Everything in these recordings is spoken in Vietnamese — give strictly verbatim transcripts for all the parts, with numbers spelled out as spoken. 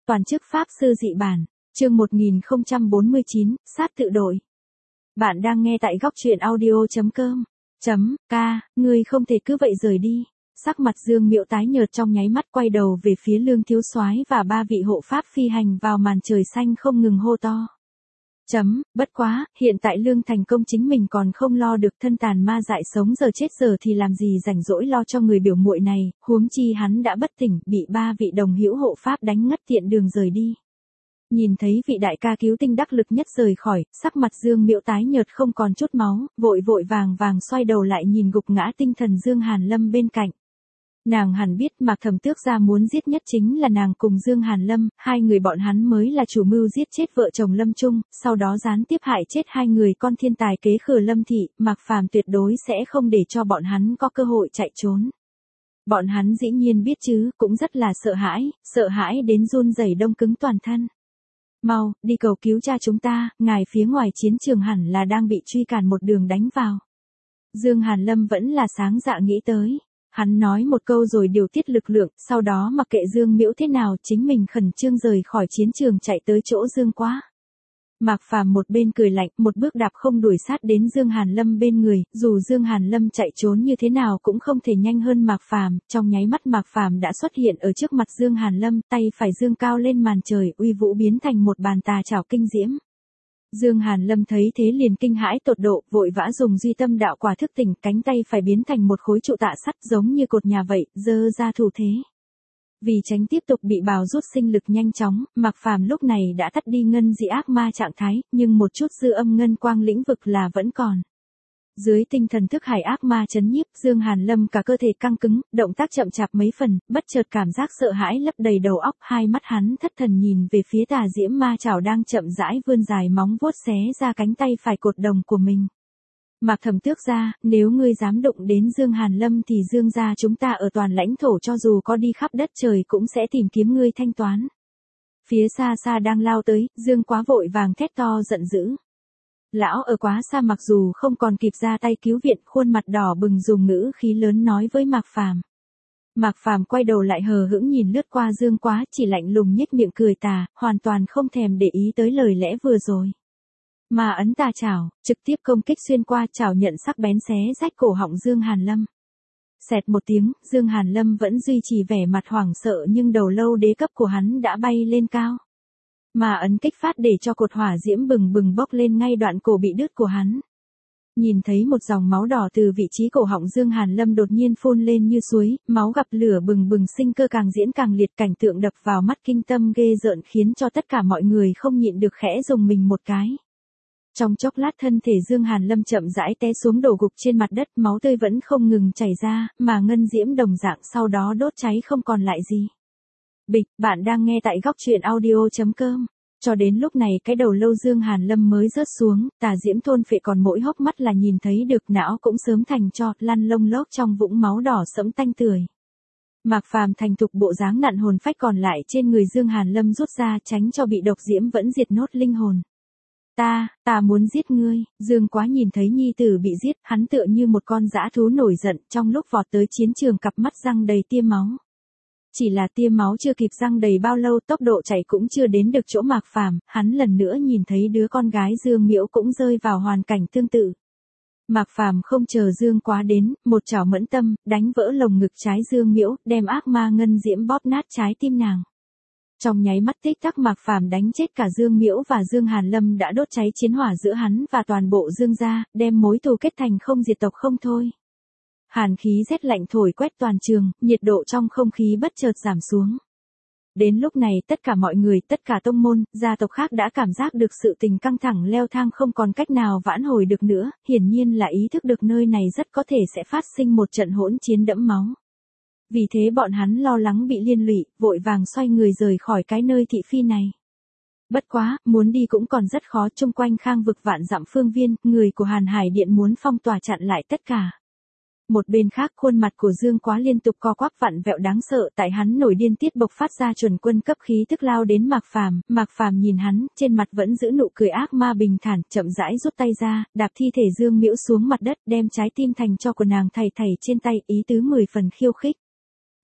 Toàn chức Pháp Sư dị bản, chương một nghìn không trăm bốn mươi chín, sát tự đổi. Bạn đang nghe tại góc truyện audio chấm com. Chấm, ca, ngươi không thể cứ vậy rời đi. Sắc mặt Dương Miệu tái nhợt trong nháy mắt quay đầu về phía Lương Thiếu Soái và ba vị hộ pháp phi hành vào màn trời xanh không ngừng hô to. Chấm, bất quá, hiện tại Lương thành công chính mình còn không lo được, thân tàn ma dại sống giờ chết giờ thì làm gì rảnh rỗi lo cho người biểu muội này, huống chi hắn đã bất tỉnh, bị ba vị đồng hữu hộ pháp đánh ngất tiện đường rời đi. Nhìn thấy vị đại ca cứu tinh đắc lực nhất rời khỏi, sắc mặt Dương Miệu tái nhợt không còn chút máu, vội vội vàng vàng xoay đầu lại nhìn gục ngã tinh thần Dương Hàn Lâm bên cạnh. Nàng hẳn biết Mạc Thẩm Tước gia muốn giết nhất chính là nàng cùng Dương Hàn Lâm, hai người bọn hắn mới là chủ mưu giết chết vợ chồng Lâm Trung, sau đó gián tiếp hại chết hai người con thiên tài kế khử Lâm Thị, Mạc Phàm tuyệt đối sẽ không để cho bọn hắn có cơ hội chạy trốn. Bọn hắn dĩ nhiên biết chứ, cũng rất là sợ hãi, sợ hãi đến run rẩy đông cứng toàn thân. Mau, đi cầu cứu cha chúng ta, ngài phía ngoài chiến trường hẳn là đang bị truy cản một đường đánh vào. Dương Hàn Lâm vẫn là sáng dạ nghĩ tới. Hắn nói một câu rồi điều tiết lực lượng, sau đó mặc kệ Dương Miễu thế nào chính mình khẩn trương rời khỏi chiến trường chạy tới chỗ Dương Quá. Mạc Phàm một bên cười lạnh, một bước đạp không đuổi sát đến Dương Hàn Lâm bên người, dù Dương Hàn Lâm chạy trốn như thế nào cũng không thể nhanh hơn Mạc Phàm, trong nháy mắt Mạc Phàm đã xuất hiện ở trước mặt Dương Hàn Lâm, tay phải dương cao lên màn trời, uy vũ biến thành một bàn tà chảo kinh diễm. Dương Hàn Lâm thấy thế liền kinh hãi tột độ, vội vã dùng duy tâm đạo quả thức tỉnh, cánh tay phải biến thành một khối trụ tạ sắt giống như cột nhà vậy, giơ ra thủ thế. Vì tránh tiếp tục bị bào rút sinh lực nhanh chóng, Mạc Phàm lúc này đã tắt đi ngân dị ác ma trạng thái, nhưng một chút dư âm ngân quang lĩnh vực là vẫn còn. Dưới tinh thần thức hải ác ma chấn nhiếp, Dương Hàn Lâm cả cơ thể căng cứng, động tác chậm chạp mấy phần, bất chợt cảm giác sợ hãi lấp đầy đầu óc, hai mắt hắn thất thần nhìn về phía tà diễm ma chảo đang chậm rãi vươn dài móng vuốt xé ra cánh tay phải cột đồng của mình. Mạc Thẩm Tước gia, nếu ngươi dám đụng đến Dương Hàn Lâm thì Dương gia chúng ta ở toàn lãnh thổ cho dù có đi khắp đất trời cũng sẽ tìm kiếm ngươi thanh toán. Phía xa xa đang lao tới, Dương Quá vội vàng thét to giận dữ. Lão ở Quá Xa mặc dù không còn kịp ra tay cứu viện, khuôn mặt đỏ bừng dùng ngữ khí lớn nói với Mạc Phàm. Mạc Phàm quay đầu lại hờ hững nhìn lướt qua Dương Quá, chỉ lạnh lùng nhếch miệng cười tà, hoàn toàn không thèm để ý tới lời lẽ vừa rồi. Mà ấn tà chảo, trực tiếp công kích xuyên qua, chảo nhận sắc bén xé rách cổ họng Dương Hàn Lâm. Xẹt một tiếng, Dương Hàn Lâm vẫn duy trì vẻ mặt hoảng sợ nhưng đầu lâu đế cấp của hắn đã bay lên cao. Mà ấn kích phát để cho cột hỏa diễm bừng bừng bốc lên ngay đoạn cổ bị đứt của hắn. Nhìn thấy một dòng máu đỏ từ vị trí cổ họng Dương Hàn Lâm đột nhiên phun lên như suối, máu gặp lửa bừng bừng, sinh cơ càng diễn càng liệt, cảnh tượng đập vào mắt kinh tâm ghê rợn khiến cho tất cả mọi người không nhịn được khẽ rùng mình một cái. Trong chốc lát thân thể Dương Hàn Lâm chậm rãi té xuống đổ gục trên mặt đất, máu tươi vẫn không ngừng chảy ra, mà ngân diễm đồng dạng sau đó đốt cháy không còn lại gì. Bịch, bạn đang nghe tại góc truyện audio chấm com. Cho đến lúc này cái đầu lâu Dương Hàn Lâm mới rớt xuống, tà diễm thôn phệ còn mỗi hốc mắt là nhìn thấy được, não cũng sớm thành tro, lăn lông lốc trong vũng máu đỏ sẫm tanh tưởi. Mạc Phàm thành thục bộ dáng nặn hồn phách còn lại trên người Dương Hàn Lâm rút ra, tránh cho bị độc diễm vẫn diệt nốt linh hồn. Ta, ta muốn giết ngươi. Dương Quá nhìn thấy nhi tử bị giết, hắn tựa như một con dã thú nổi giận, trong lúc vọt tới chiến trường cặp mắt răng đầy tia máu. Chỉ là tia máu chưa kịp răng đầy bao lâu, tốc độ chạy cũng chưa đến được chỗ Mạc Phàm, hắn lần nữa nhìn thấy đứa con gái Dương Miễu cũng rơi vào hoàn cảnh tương tự. Mạc Phàm không chờ Dương Quá đến, một chảo mẫn tâm, đánh vỡ lồng ngực trái Dương Miễu, đem ác ma ngân diễm bóp nát trái tim nàng. Trong nháy mắt tích tắc Mạc Phàm đánh chết cả Dương Miễu và Dương Hàn Lâm đã đốt cháy chiến hỏa giữa hắn và toàn bộ Dương gia, đem mối thù kết thành không diệt tộc không thôi. Hàn khí rét lạnh thổi quét toàn trường, nhiệt độ trong không khí bất chợt giảm xuống. Đến lúc này tất cả mọi người, tất cả tông môn, gia tộc khác đã cảm giác được sự tình căng thẳng leo thang không còn cách nào vãn hồi được nữa, hiển nhiên là ý thức được nơi này rất có thể sẽ phát sinh một trận hỗn chiến đẫm máu. Vì thế bọn hắn lo lắng bị liên lụy, vội vàng xoay người rời khỏi cái nơi thị phi này. Bất quá, muốn đi cũng còn rất khó, chung quanh khang vực vạn dặm phương viên, người của Hàn Hải Điện muốn phong tỏa chặn lại tất cả. Một bên khác khuôn mặt của Dương Quá liên tục co quắp vặn vẹo đáng sợ, tại hắn nổi điên tiết bộc phát ra chuẩn quân cấp khí tức lao đến Mạc Phàm, Mạc Phàm nhìn hắn, trên mặt vẫn giữ nụ cười ác ma bình thản, chậm rãi rút tay ra, đạp thi thể Dương Miễu xuống mặt đất, đem trái tim thành cho của nàng thảy thảy trên tay, ý tứ mười phần khiêu khích.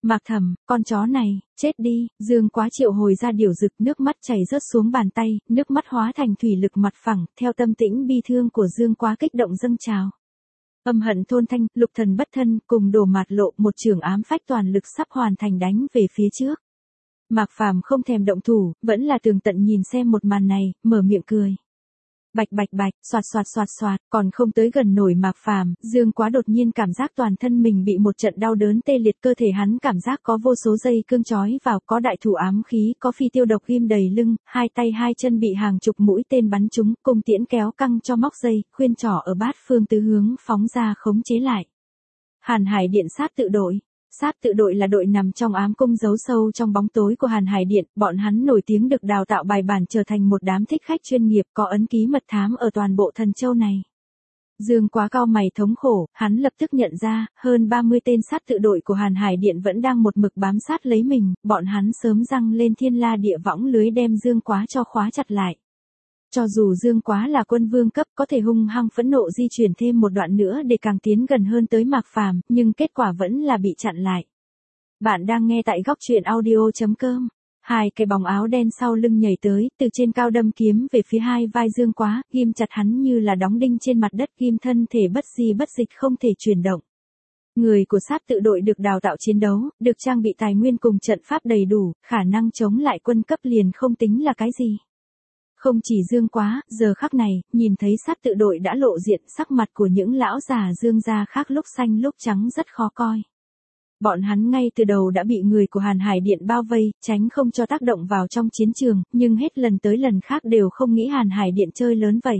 Mạc Thầm, con chó này, chết đi, Dương Quá triệu hồi ra điểu dực, nước mắt chảy rớt xuống bàn tay, nước mắt hóa thành thủy lực mặt phẳng, theo tâm tĩnh bi thương của Dương Quá kích động dâng trào. Âm hận thôn thanh, lục thần bất thân, cùng Đồ Mạt Lộ, một trường ám phách toàn lực sắp hoàn thành đánh về phía trước. Mạc Phàm không thèm động thủ, vẫn là tường tận nhìn xem một màn này, mở miệng cười. Bạch bạch bạch, xoạt xoạt xoạt xoạt, còn không tới gần nổi Mạc Phàm, Dương Quá đột nhiên cảm giác toàn thân mình bị một trận đau đớn tê liệt, cơ thể hắn cảm giác có vô số dây cương chói vào, có đại thủ ám khí, có phi tiêu độc ghim đầy lưng, hai tay hai chân bị hàng chục mũi tên bắn trúng, cung tiễn kéo căng cho móc dây, khuyên trỏ ở bát phương tứ hướng phóng ra khống chế lại. Hàn Hải Điện sát tự đội. Sát tự đội là đội nằm trong ám cung giấu sâu trong bóng tối của Hàn Hải Điện, bọn hắn nổi tiếng được đào tạo bài bản trở thành một đám thích khách chuyên nghiệp có ấn ký mật thám ở toàn bộ Thần Châu này. Dương Quá cao mày thống khổ, hắn lập tức nhận ra, hơn ba mươi tên sát tự đội của Hàn Hải Điện vẫn đang một mực bám sát lấy mình, bọn hắn sớm răng lên thiên la địa võng lưới đem Dương Quá cho khóa chặt lại. Cho dù Dương Quá là quân vương cấp có thể hung hăng phẫn nộ di chuyển thêm một đoạn nữa để càng tiến gần hơn tới Mạc Phàm, nhưng kết quả vẫn là bị chặn lại. Bạn đang nghe tại góc truyện audio chấm com. Hai cái bóng áo đen sau lưng nhảy tới, từ trên cao đâm kiếm về phía hai vai Dương Quá, ghim chặt hắn như là đóng đinh trên mặt đất, ghim thân thể bất di bất dịch không thể chuyển động. Người của sát tự đội được đào tạo chiến đấu, được trang bị tài nguyên cùng trận pháp đầy đủ, khả năng chống lại quân cấp liền không tính là cái gì. Không chỉ Dương Quá, giờ khắc này, nhìn thấy sát tự đội đã lộ diện, sắc mặt của những lão già Dương gia khác lúc xanh lúc trắng rất khó coi. Bọn hắn ngay từ đầu đã bị người của Hàn Hải Điện bao vây, tránh không cho tác động vào trong chiến trường, nhưng hết lần tới lần khác đều không nghĩ Hàn Hải Điện chơi lớn vậy.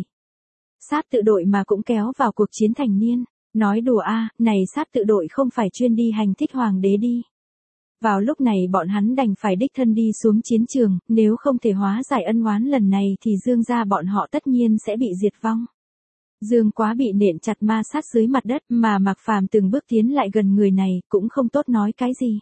Sát tự đội mà cũng kéo vào cuộc chiến thành niên, nói đùa a, này sát tự đội không phải chuyên đi hành thích hoàng đế đi. Vào lúc này bọn hắn đành phải đích thân đi xuống chiến trường, nếu không thể hóa giải ân oán lần này thì Dương gia bọn họ tất nhiên sẽ bị diệt vong. Dương Quá bị nện chặt ma sát dưới mặt đất, mà Mạc Phàm từng bước tiến lại gần người này, cũng không tốt nói cái gì.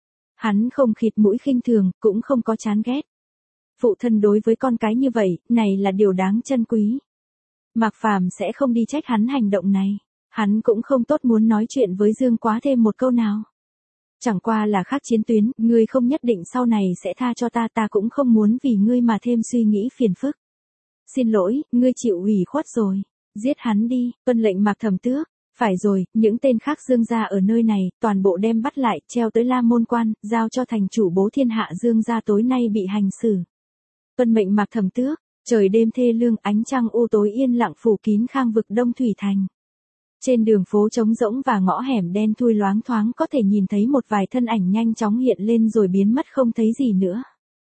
Hắn không khịt mũi khinh thường, cũng không có chán ghét. Phụ thân đối với con cái như vậy, này là điều đáng trân quý. Mạc Phàm sẽ không đi trách hắn hành động này. Hắn cũng không tốt muốn nói chuyện với Dương Quá thêm một câu nào. Chẳng qua là khác chiến tuyến, ngươi không nhất định sau này sẽ tha cho ta, ta cũng không muốn vì ngươi mà thêm suy nghĩ phiền phức. Xin lỗi, ngươi chịu ủy khuất rồi. Giết hắn đi, tuân lệnh Mạc Thầm Tước. Phải rồi, những tên khác Dương gia ở nơi này, toàn bộ đem bắt lại, treo tới La Môn Quan, giao cho thành chủ bố thiên hạ Dương gia tối nay bị hành xử. Tuân mệnh Mạc Thầm Tước. Trời đêm thê lương, ánh trăng u tối yên lặng phủ kín khang vực Đông Thủy Thành. Trên đường phố trống rỗng và ngõ hẻm đen thui loáng thoáng có thể nhìn thấy một vài thân ảnh nhanh chóng hiện lên rồi biến mất không thấy gì nữa.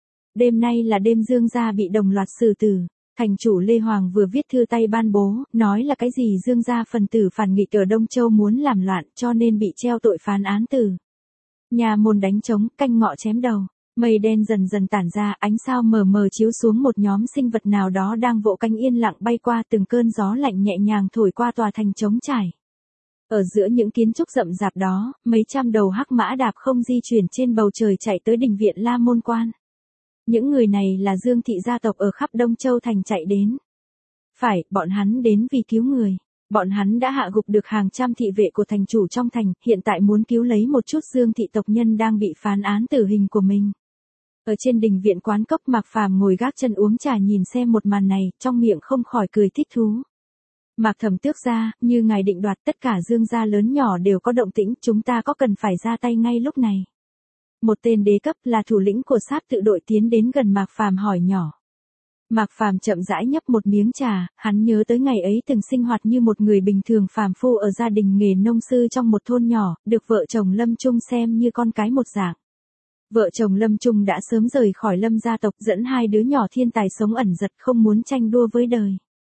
Đêm nay là đêm Dương gia bị đồng loạt xử tử. Thành chủ Lê Hoàng vừa viết thư tay ban bố, nói là cái gì Dương gia phần tử phản nghịch ở Đông Châu muốn làm loạn cho nên bị treo tội phán án tử. Nhà môn đánh trống, canh ngọ chém đầu. Mây đen dần dần tản ra, ánh sao mờ mờ chiếu xuống một nhóm sinh vật nào đó đang vỗ cánh yên lặng bay qua, từng cơn gió lạnh nhẹ nhàng thổi qua tòa thành trống trải. Ở giữa những kiến trúc rậm rạp đó, mấy trăm đầu hắc mã đạp không di chuyển trên bầu trời chạy tới đình viện La Môn Quan. Những người này là Dương thị gia tộc ở khắp Đông Châu thành chạy đến. Phải, bọn hắn đến vì cứu người. Bọn hắn đã hạ gục được hàng trăm thị vệ của thành chủ trong thành, hiện tại muốn cứu lấy một chút Dương thị tộc nhân đang bị phán án tử hình của mình. Ở trên đình viện quán cốc, Mạc Phàm ngồi gác chân uống trà nhìn xem một màn này, trong miệng không khỏi cười thích thú. Mạc Thầm Tước gia, như ngài định đoạt, tất cả Dương gia lớn nhỏ đều có động tĩnh, chúng ta có cần phải ra tay ngay lúc này. Một tên đế cấp là thủ lĩnh của sát tự đội tiến đến gần Mạc Phàm hỏi nhỏ. Mạc Phàm chậm rãi nhấp một miếng trà, hắn nhớ tới ngày ấy từng sinh hoạt như một người bình thường phàm phu ở gia đình nghề nông sư trong một thôn nhỏ, được vợ chồng Lâm Trung xem như con cái một dạng. Vợ chồng Lâm Trung đã sớm rời khỏi Lâm gia tộc, dẫn hai đứa nhỏ thiên tài sống ẩn giật, không muốn tranh đua với đời.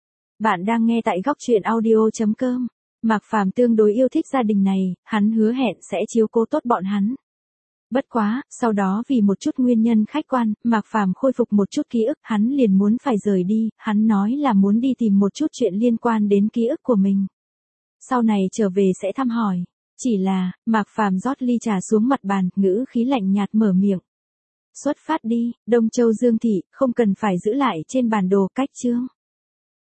Bạn đang nghe tại góc truyện audio chấm com. Mạc Phàm tương đối yêu thích gia đình này, hắn hứa hẹn sẽ chiếu cố tốt bọn hắn. Bất quá, sau đó vì một chút nguyên nhân khách quan, Mạc Phàm khôi phục một chút ký ức, hắn liền muốn phải rời đi, hắn nói là muốn đi tìm một chút chuyện liên quan đến ký ức của mình. Sau này trở về sẽ thăm hỏi. Chỉ là, Mạc Phàm rót ly trà xuống mặt bàn, ngữ khí lạnh nhạt mở miệng. Xuất phát đi, Đông Châu Dương thị, không cần phải giữ lại trên bản đồ cách chương.